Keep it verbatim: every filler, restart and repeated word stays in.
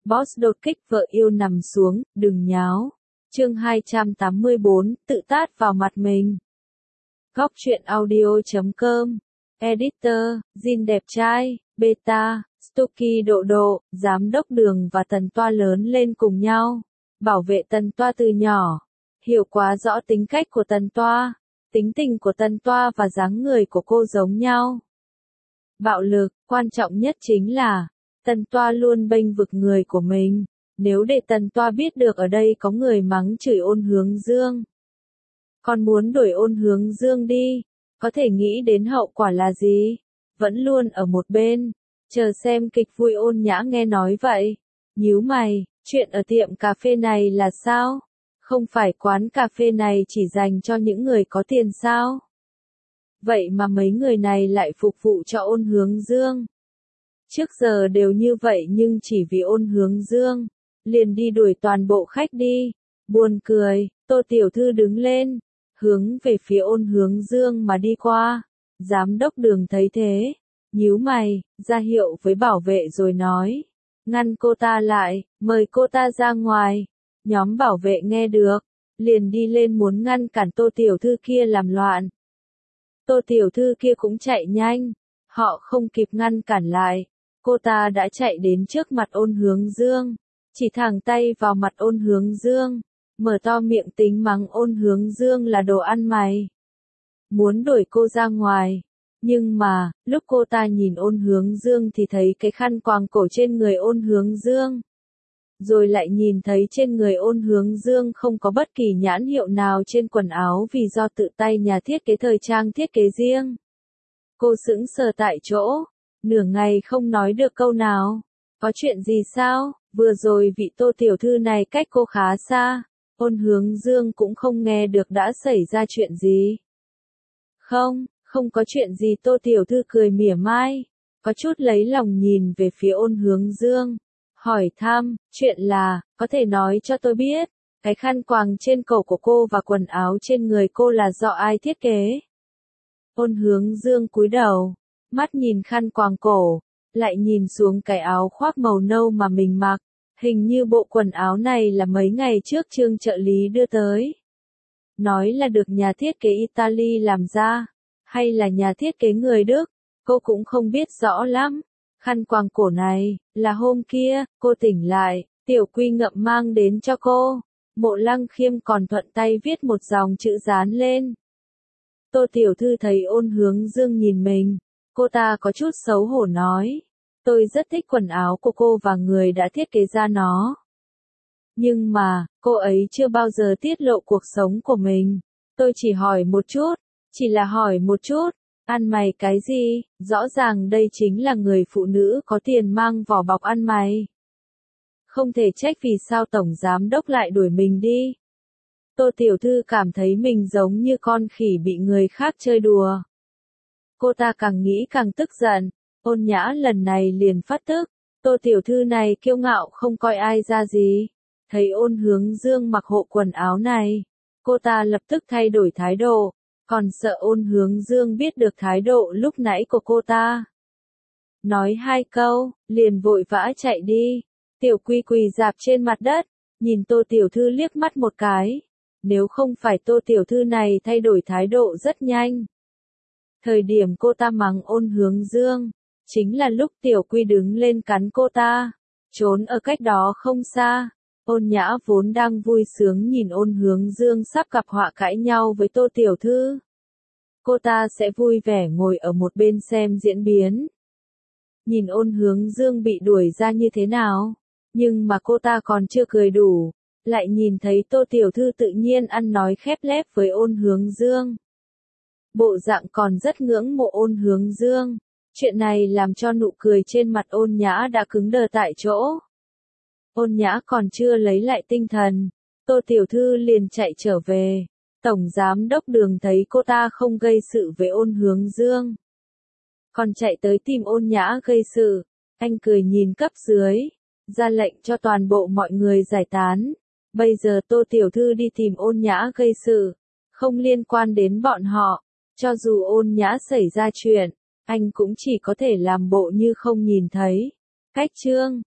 Boss đột kích vợ yêu nằm xuống, đừng nháo. Chương hai trăm tám mươi bốn, tự tát vào mặt mình. Góc truyện audio chấm com. Editor, Jin đẹp trai, Beta, Stucky độ độ, giám đốc Đường và Tần Toa lớn lên cùng nhau. Bảo vệ Tần Toa từ nhỏ. Hiểu quá rõ tính cách của Tần Toa. Tính tình của Tần Toa và dáng người của cô giống nhau. Bạo lực, quan trọng nhất chính là Tần Toa luôn bênh vực người của mình. Nếu để Tần Toa biết được ở đây có người mắng chửi Ôn Hướng Dương, còn muốn đuổi Ôn Hướng Dương đi, có thể nghĩ đến hậu quả là gì? Vẫn luôn ở một bên, chờ xem kịch vui. Ôn Nhã nghe nói vậy, nhíu mày, chuyện ở tiệm cà phê này là sao? Không phải quán cà phê này chỉ dành cho những người có tiền sao? Vậy mà mấy người này lại phục vụ cho Ôn Hướng Dương. Trước giờ đều như vậy nhưng chỉ vì Ôn Hướng Dương, liền đi đuổi toàn bộ khách đi. Buồn cười, Tô tiểu thư đứng lên, hướng về phía Ôn Hướng Dương mà đi qua. Giám đốc Đường thấy thế, nhíu mày, ra hiệu với bảo vệ rồi nói, ngăn cô ta lại, mời cô ta ra ngoài. Nhóm bảo vệ nghe được, liền đi lên muốn ngăn cản Tô tiểu thư kia làm loạn. Tô tiểu thư kia cũng chạy nhanh, họ không kịp ngăn cản lại, cô ta đã chạy đến trước mặt Ôn Hướng Dương, chỉ thẳng tay vào mặt Ôn Hướng Dương, mở to miệng tính mắng Ôn Hướng Dương là đồ ăn mày. Muốn đuổi cô ra ngoài, nhưng mà, lúc cô ta nhìn Ôn Hướng Dương thì thấy cái khăn quàng cổ trên người Ôn Hướng Dương. Rồi lại nhìn thấy trên người Ôn Hướng Dương không có bất kỳ nhãn hiệu nào trên quần áo vì do tự tay nhà thiết kế thời trang thiết kế riêng. Cô sững sờ tại chỗ, nửa ngày không nói được câu nào. Có chuyện gì sao? Vừa rồi vị Tô tiểu thư này cách cô khá xa. Ôn Hướng Dương cũng không nghe được đã xảy ra chuyện gì. Không, không có chuyện gì. Tô tiểu thư cười mỉa mai, có chút lấy lòng nhìn về phía Ôn Hướng Dương. Hỏi thăm, chuyện là, có thể nói cho tôi biết, cái khăn quàng trên cổ của cô và quần áo trên người cô là do ai thiết kế? Ôn Hướng Dương cúi đầu, mắt nhìn khăn quàng cổ, lại nhìn xuống cái áo khoác màu nâu mà mình mặc. Hình như bộ quần áo này là mấy ngày trước Trương trợ lý đưa tới. Nói là được nhà thiết kế Italy làm ra, hay là nhà thiết kế người Đức, cô cũng không biết rõ lắm. Khăn quàng cổ này, là hôm kia, cô tỉnh lại, Tiểu Quy Ngậm mang đến cho cô. Mộ Lăng Khiêm còn thuận tay viết một dòng chữ dán lên. Tô tiểu thư thấy Ôn Hướng Dương nhìn mình, cô ta có chút xấu hổ nói, tôi rất thích quần áo của cô và người đã thiết kế ra nó. Nhưng mà, cô ấy chưa bao giờ tiết lộ cuộc sống của mình. Tôi chỉ hỏi một chút, chỉ là hỏi một chút. Ăn mày cái gì? Rõ ràng đây chính là người phụ nữ có tiền mang vỏ bọc ăn mày. Không thể trách vì sao tổng giám đốc lại đuổi mình đi. Tô tiểu thư cảm thấy mình giống như con khỉ bị người khác chơi đùa. Cô ta càng nghĩ càng tức giận. Ôn Nhã lần này liền phát tức. Tô tiểu thư này kiêu ngạo không coi ai ra gì. Thấy Ôn Hướng Dương mặc hộ quần áo này, cô ta lập tức thay đổi thái độ. Còn sợ Ôn Hướng Dương biết được thái độ lúc nãy của cô ta. Nói hai câu, liền vội vã chạy đi. Tiểu Quy quỳ rạp trên mặt đất, nhìn Tô tiểu thư liếc mắt một cái. Nếu không phải Tô tiểu thư này thay đổi thái độ rất nhanh. Thời điểm cô ta mắng Ôn Hướng Dương, chính là lúc Tiểu Quy đứng lên cắn cô ta, trốn ở cách đó không xa. Ôn Nhã vốn đang vui sướng nhìn Ôn Hướng Dương sắp gặp họa cãi nhau với Tô tiểu thư. Cô ta sẽ vui vẻ ngồi ở một bên xem diễn biến. Nhìn Ôn Hướng Dương bị đuổi ra như thế nào. Nhưng mà cô ta còn chưa cười đủ. Lại nhìn thấy Tô tiểu thư tự nhiên ăn nói khép lép với Ôn Hướng Dương. Bộ dạng còn rất ngưỡng mộ Ôn Hướng Dương. Chuyện này làm cho nụ cười trên mặt Ôn Nhã đã cứng đờ tại chỗ. Ôn Nhã còn chưa lấy lại tinh thần, Tô tiểu thư liền chạy trở về. Tổng giám đốc Đường thấy cô ta không gây sự với Ôn Hướng Dương, còn chạy tới tìm Ôn Nhã gây sự. Anh cười nhìn cấp dưới, ra lệnh cho toàn bộ mọi người giải tán. Bây giờ Tô tiểu thư đi tìm Ôn Nhã gây sự, không liên quan đến bọn họ. Cho dù Ôn Nhã xảy ra chuyện, anh cũng chỉ có thể làm bộ như không nhìn thấy. Cách chương